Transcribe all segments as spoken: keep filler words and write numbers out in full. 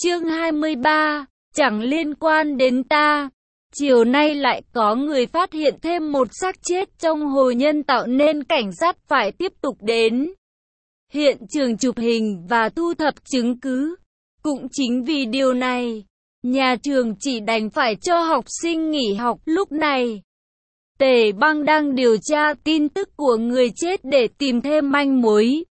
Chương hai mươi ba, chẳng liên quan đến ta. Chiều nay lại có người phát hiện thêm một xác chết trong hồ nhân tạo nên cảnh sát phải tiếp tục đến hiện trường chụp hình và thu thập chứng cứ. Cũng chính vì điều này, nhà trường chỉ đành phải cho học sinh nghỉ học. Lúc này, Tề Băng đang điều tra tin tức của người chết để tìm thêm manh mối.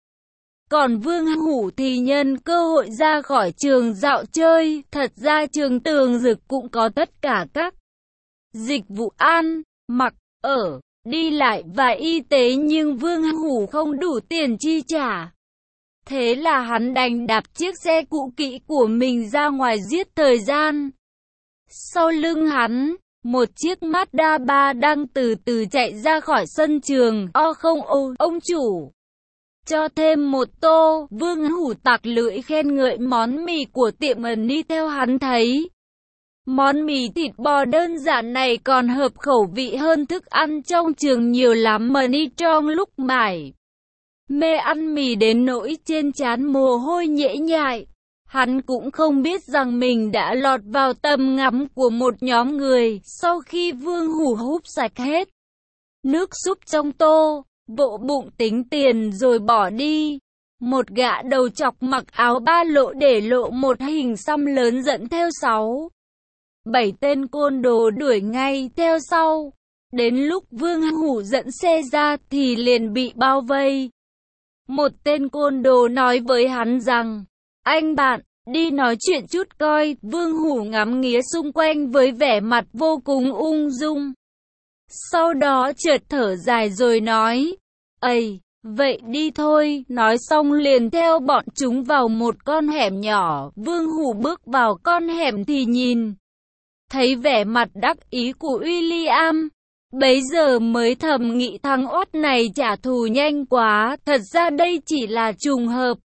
Còn Vương Hủ thì nhân cơ hội ra khỏi trường dạo chơi. Thật ra trường Tường Dực cũng có tất cả các dịch vụ ăn, mặc, ở, đi lại và y tế, nhưng Vương Hủ không đủ tiền chi trả. Thế là hắn đành đạp chiếc xe cũ kỹ của mình ra ngoài giết thời gian. Sau lưng hắn, một chiếc Mazda ba đang từ từ chạy ra khỏi sân trường. O không ô, ông chủ, cho thêm một tô. Vương Hủ tặc lưỡi khen ngợi món mì của tiệm ẩn đi theo hắn thấy. Món mì thịt bò đơn giản này còn hợp khẩu vị hơn thức ăn trong trường nhiều lắm. Mani trong lúc mải mê ăn mì đến nỗi trên trán mồ hôi nhễ nhại. Hắn cũng không biết rằng mình đã lọt vào tầm ngắm của một nhóm người. Sau khi Vương Hủ húp sạch hết nước súp trong tô, vỗ bụng tính tiền rồi bỏ đi, một gã đầu chọc mặc áo ba lỗ để lộ một hình xăm lớn dẫn theo sáu bảy tên côn đồ đuổi ngay theo sau. Đến lúc Vương Hủ dẫn xe ra thì liền bị bao vây. Một tên côn đồ nói với hắn rằng, anh bạn, đi nói chuyện chút coi. Vương Hủ ngắm nghía xung quanh với vẻ mặt vô cùng ung dung. Sau đó chợt thở dài rồi nói, ây, vậy đi thôi. Nói xong liền theo bọn chúng vào một con hẻm nhỏ. Vương Hủ bước vào con hẻm thì nhìn thấy vẻ mặt đắc ý của William. Bấy giờ mới thầm nghĩ thằng ốt này trả thù nhanh quá. Thật ra đây chỉ là trùng hợp.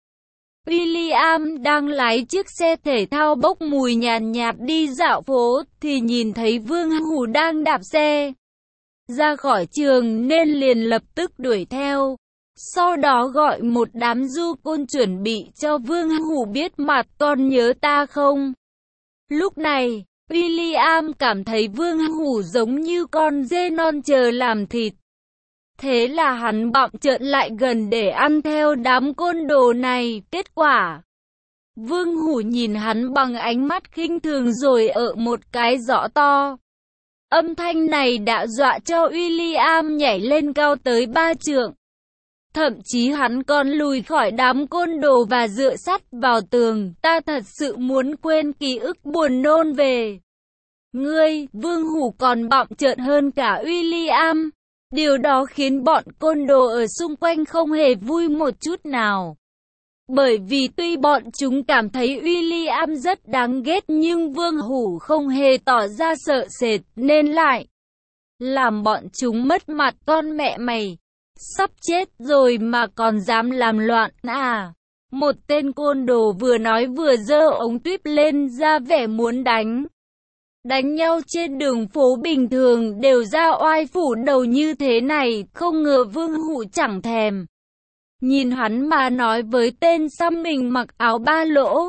William đang lái chiếc xe thể thao bốc mùi nhàn nhạt đi dạo phố thì nhìn thấy Vương Hủ đang đạp xe ra khỏi trường nên liền lập tức đuổi theo. Sau đó gọi một đám du côn chuẩn bị cho Vương Hủ biết mặt, còn nhớ ta không? Lúc này, William cảm thấy Vương Hủ giống như con dê non chờ làm thịt. Thế là hắn bọng trợn lại gần để ăn theo đám côn đồ này. Kết quả, Vương Hủ nhìn hắn bằng ánh mắt khinh thường rồi ở một cái giõ to. Âm thanh này đã dọa cho William nhảy lên cao tới ba trượng. Thậm chí hắn còn lùi khỏi đám côn đồ và dựa sắt vào tường. Ta thật sự muốn quên ký ức buồn nôn về ngươi. Vương Hủ còn bọng trợn hơn cả William. Điều đó khiến bọn côn đồ ở xung quanh không hề vui một chút nào. Bởi vì tuy bọn chúng cảm thấy William rất đáng ghét nhưng Vương Hủ không hề tỏ ra sợ sệt nên lại làm bọn chúng mất mặt. Con mẹ mày, sắp chết rồi mà còn dám làm loạn à? Một tên côn đồ vừa nói vừa giơ ống tuyếp lên ra vẻ muốn đánh. Đánh nhau trên đường phố bình thường đều ra oai phủ đầu như thế này, không ngờ Vương Hủ chẳng thèm nhìn hắn mà nói với tên xăm mình mặc áo ba lỗ.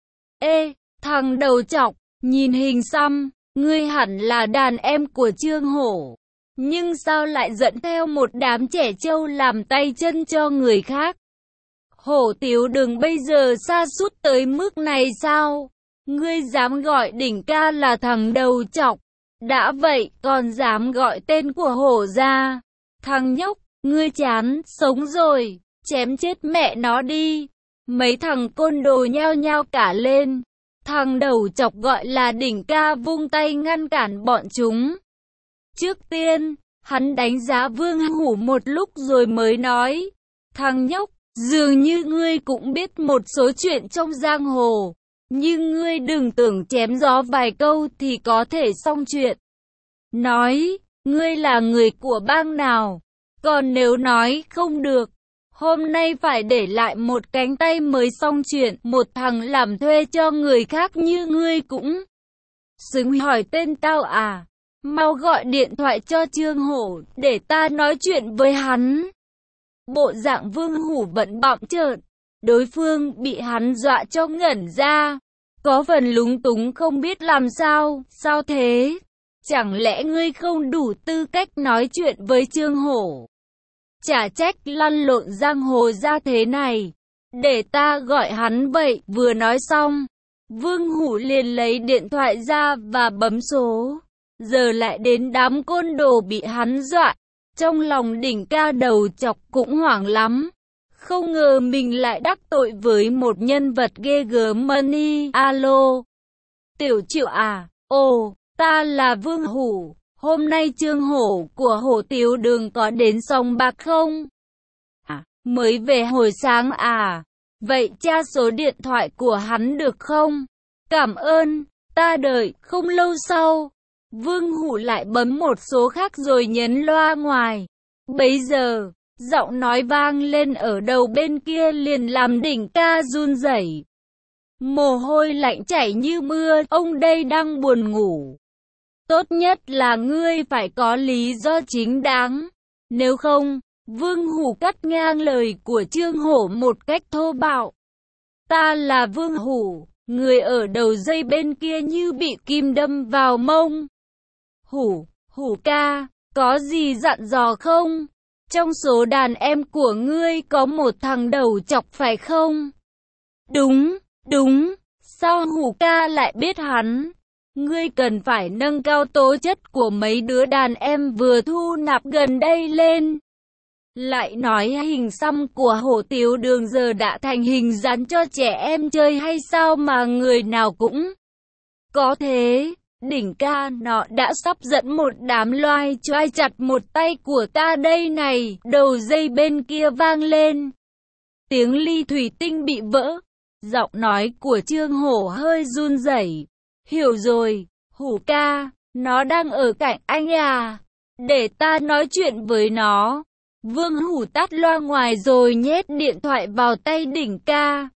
Ê, thằng đầu trọc, nhìn hình xăm, ngươi hẳn là đàn em của Trương Hổ. Nhưng sao lại dẫn theo một đám trẻ trâu làm tay chân cho người khác? Hổ Tiếu Đừng bây giờ sa sút tới mức này sao? Ngươi dám gọi đỉnh ca là thằng đầu trọc, đã vậy còn dám gọi tên của Hổ ra. Thằng nhóc, ngươi chán sống rồi, chém chết mẹ nó đi. Mấy thằng côn đồ nhao nhao cả lên. Thằng đầu chọc gọi là đỉnh ca vung tay ngăn cản bọn chúng. Trước tiên, hắn đánh giá Vương Hủ một lúc rồi mới nói, thằng nhóc, dường như ngươi cũng biết một số chuyện trong giang hồ. Nhưng ngươi đừng tưởng chém gió vài câu thì có thể xong chuyện. Nói, ngươi là người của bang nào? Còn nếu nói không được, hôm nay phải để lại một cánh tay mới xong chuyện. Một thằng làm thuê cho người khác như ngươi cũng xứng hỏi tên tao à? Mau gọi điện thoại cho Trương Hổ để ta nói chuyện với hắn. Bộ dạng Vương Hủ vẫn bọng trợn. Đối phương bị hắn dọa cho ngẩn ra. có phần lúng túng không biết làm sao. Sao thế? Chẳng lẽ ngươi không đủ tư cách nói chuyện với Trương Hổ? Chả trách lăn lộn giang hồ ra thế này. Để ta gọi hắn vậy. Vừa nói xong, Vương Hủ liền lấy điện thoại ra và bấm số. Giờ lại đến đám côn đồ bị hắn dọa. Trong lòng Đỉnh Ca đầu chọc cũng hoảng lắm. Không ngờ mình lại đắc tội với một nhân vật ghê gớm. Money. Alo. Tiểu Triệu à? Ồ, ta là Vương Hủ. Hôm nay Trương Hổ của Hổ Tiếu Đường có đến sòng bạc không? À, mới về hồi sáng à? Vậy tra số điện thoại của hắn được không? Cảm ơn, ta đợi. Không lâu sau, Vương Hủ lại bấm một số khác rồi nhấn loa ngoài. Bấy giờ, giọng nói vang lên ở đầu bên kia liền làm Đỉnh Ca run rẩy. Mồ hôi lạnh chảy như mưa, ông đây đang buồn ngủ. Tốt nhất là ngươi phải có lý do chính đáng. Nếu không, Vương Hủ cắt ngang lời của Trương Hổ một cách thô bạo. Ta là Vương Hủ, người ở đầu dây bên kia như bị kim đâm vào mông. Hủ, Hủ ca, có gì dặn dò không? Trong số đàn em của ngươi có một thằng đầu chọc phải không? Đúng, đúng, sao Hủ ca lại biết hắn? Ngươi cần phải nâng cao tố chất của mấy đứa đàn em vừa thu nạp gần đây lên. Lại nói hình xăm của Hổ Tiếu Đường giờ đã thành hình dán cho trẻ em chơi hay sao mà người nào cũng có thế. Đỉnh Ca, nó đã sắp dẫn một đám loài choai chặt một tay của ta đây này. Đầu dây bên kia vang lên tiếng ly thủy tinh bị vỡ. Giọng nói của Trương Hổ hơi run rẩy. Hiểu rồi, Hủ ca, nó đang ở cạnh anh à? Để ta nói chuyện với nó. Vương Hủ tắt loa ngoài rồi nhét điện thoại vào tay Đỉnh Ca.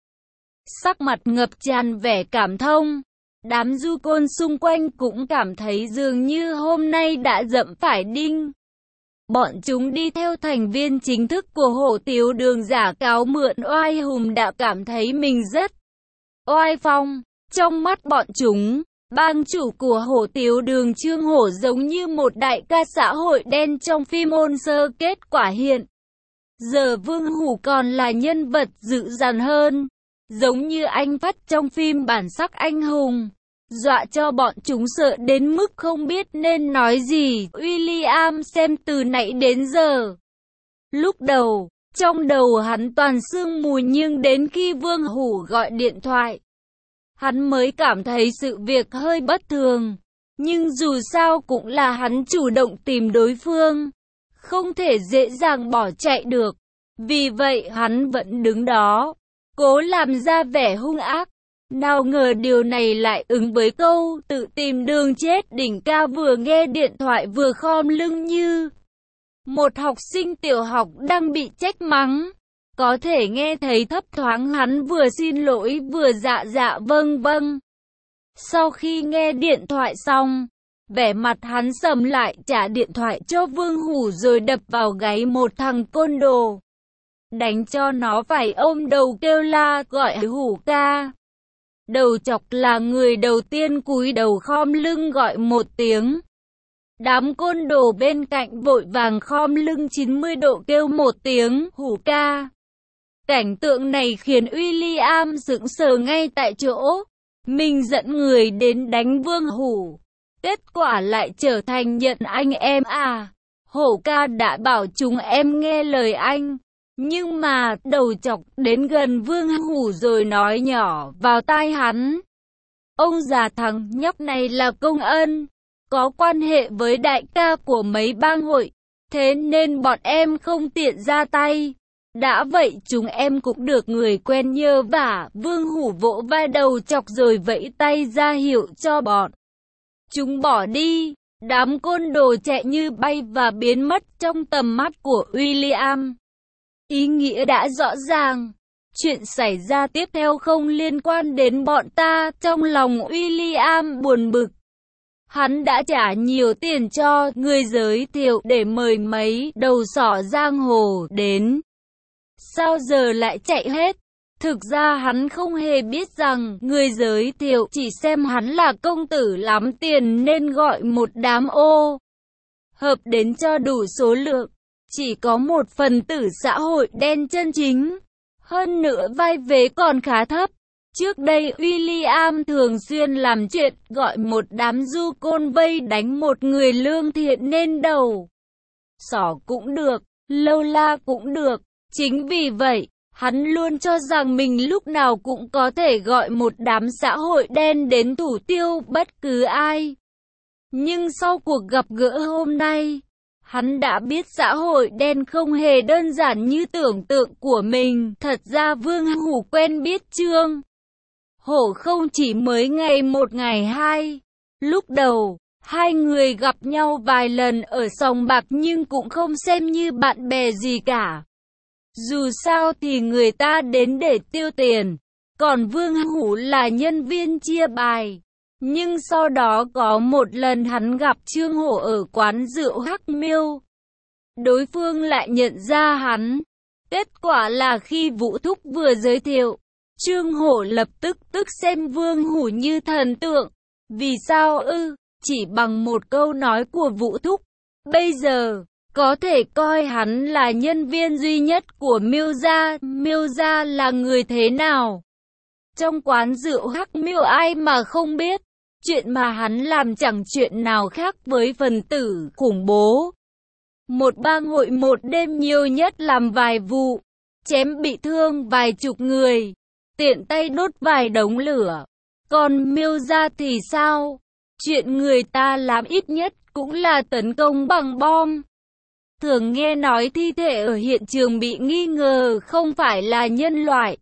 Sắc mặt ngập tràn vẻ cảm thông. Đám du côn xung quanh cũng cảm thấy dường như hôm nay đã dẫm phải đinh. Bọn chúng đi theo thành viên chính thức của Hổ Tiếu Đường giả cáo mượn oai hùng đã cảm thấy mình rất oai phong. Trong mắt bọn chúng, bang chủ của Hổ Tiếu Đường Trương Hổ giống như một đại ca xã hội đen trong phim ôn sơ kết quả hiện. Giờ Vương Hủ còn là nhân vật dữ dằn hơn, giống như anh Phát trong phim Bản Sắc Anh Hùng, dọa cho bọn chúng sợ đến mức không biết nên nói gì. William xem từ nãy đến giờ. Lúc đầu, trong đầu hắn toàn sương mù nhưng đến khi Vương Hủ gọi điện thoại, hắn mới cảm thấy sự việc hơi bất thường. Nhưng dù sao cũng là hắn chủ động tìm đối phương, không thể dễ dàng bỏ chạy được. Vì vậy hắn vẫn đứng đó, cố làm ra vẻ hung ác. Nào ngờ điều này lại ứng với câu tự tìm đường chết. Đỉnh Ca vừa nghe điện thoại vừa khom lưng như một học sinh tiểu học đang bị trách mắng. Có thể nghe thấy thấp thoáng hắn vừa xin lỗi vừa dạ dạ vâng vâng. Sau khi nghe điện thoại xong, vẻ mặt hắn sầm lại, trả điện thoại cho Vương Hủ rồi đập vào gáy một thằng côn đồ, đánh cho nó phải ôm đầu kêu la gọi Hủ ca. Đầu chọc là người đầu tiên cúi đầu khom lưng gọi một tiếng. Đám côn đồ bên cạnh vội vàng khom lưng chín mươi độ kêu một tiếng Hủ ca. Cảnh tượng này khiến William sững sờ ngay tại chỗ. Mình dẫn người đến đánh Vương Hủ, kết quả lại trở thành nhận anh em à. Hổ ca đã bảo chúng em nghe lời anh. Nhưng mà đầu chọc đến gần Vương Hủ rồi nói nhỏ vào tai hắn. Ông già thằng nhóc này là công ân, có quan hệ với đại ca của mấy bang hội, thế nên bọn em không tiện ra tay. Đã vậy chúng em cũng được người quen nhờ vả. Vương Hủ vỗ vai đầu chọc rồi vẫy tay ra hiệu cho bọn chúng bỏ đi. Đám côn đồ chạy như bay và biến mất trong tầm mắt của William. Ý nghĩa đã rõ ràng. Chuyện xảy ra tiếp theo không liên quan đến bọn ta. Trong lòng William buồn bực. Hắn đã trả nhiều tiền cho người giới thiệu để mời mấy đầu sỏ giang hồ đến. Sao giờ lại chạy hết? Thực ra hắn không hề biết rằng, người giới thiệu chỉ xem hắn là công tử lắm tiền nên gọi một đám ô hợp đến cho đủ số lượng. Chỉ có một phần tử xã hội đen chân chính. Hơn nữa vai vế còn khá thấp. Trước đây William thường xuyên làm chuyện gọi một đám du côn vây đánh một người lương thiện nên đầu sỏ cũng được, lâu la cũng được. Chính vì vậy, hắn luôn cho rằng mình lúc nào cũng có thể gọi một đám xã hội đen đến thủ tiêu bất cứ ai. Nhưng sau cuộc gặp gỡ hôm nay, hắn đã biết xã hội đen không hề đơn giản như tưởng tượng của mình. Thật ra Vương Hủ quen biết Trương Hổ không chỉ mới ngày một ngày hai. Lúc đầu, hai người gặp nhau vài lần ở sòng bạc nhưng cũng không xem như bạn bè gì cả. Dù sao thì người ta đến để tiêu tiền, còn Vương Hủ là nhân viên chia bài. Nhưng sau đó có một lần hắn gặp Trương Hổ ở quán rượu Hắc Miêu. Đối phương lại nhận ra hắn. Kết quả là khi Vũ Thúc vừa giới thiệu, Trương Hổ lập tức tức xem Vương Hủ như thần tượng. Vì sao ư? Chỉ bằng một câu nói của Vũ Thúc, bây giờ có thể coi hắn là nhân viên duy nhất của Miêu gia. Miêu gia là người thế nào? Trong quán rượu Hắc Miêu ai mà không biết. Chuyện mà hắn làm chẳng chuyện nào khác với phần tử khủng bố. Một bang hội một đêm nhiều nhất làm vài vụ, chém bị thương vài chục người, tiện tay đốt vài đống lửa. Còn Miêu gia thì sao? Chuyện người ta làm ít nhất cũng là tấn công bằng bom. Thường nghe nói thi thể ở hiện trường bị nghi ngờ không phải là nhân loại.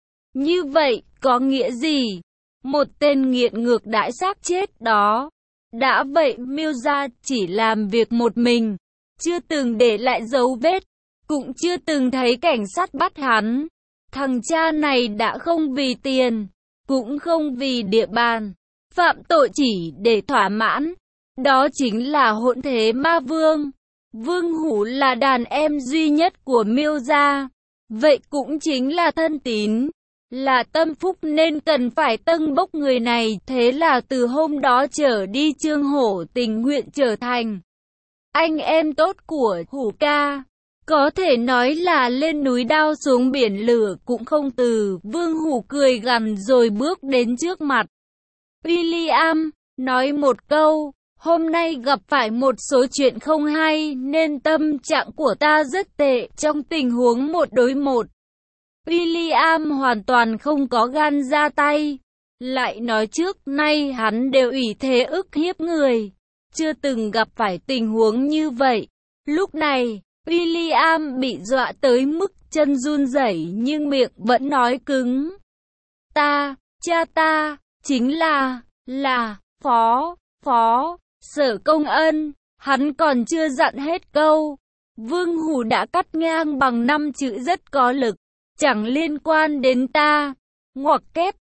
Như vậy có nghĩa gì? Một tên nghiện ngược đãi xác chết đó. Đã vậy Miêu gia chỉ làm việc một mình, chưa từng để lại dấu vết, cũng chưa từng thấy cảnh sát bắt hắn. Thằng cha này đã không vì tiền, cũng không vì địa bàn, phạm tội chỉ để thỏa mãn. Đó chính là hỗn thế ma vương. Vương Hủ là đàn em duy nhất của Miêu gia, vậy cũng chính là thân tín, là tâm phúc nên cần phải tâng bốc người này. Thế là từ hôm đó trở đi Trương Hổ tình nguyện trở thành anh em tốt của Hủ ca. Có thể nói là lên núi đao xuống biển lửa cũng không từ. Vương Hủ cười gằn rồi bước đến trước mặt William, nói một câu, hôm nay gặp phải một số chuyện không hay nên tâm trạng của ta rất tệ. Trong tình huống một đối một, William hoàn toàn không có gan ra tay. Lại nói trước nay hắn đều ủy thế ức hiếp người, chưa từng gặp phải tình huống như vậy. Lúc này, William bị dọa tới mức chân run rẩy nhưng miệng vẫn nói cứng. Ta, cha ta, chính là, là, phó, phó, Sở Công Ân. Hắn còn chưa dặn hết câu, Vương Hủ đã cắt ngang bằng năm chữ rất có lực. Chẳng liên quan đến ta. Ngoặc kép,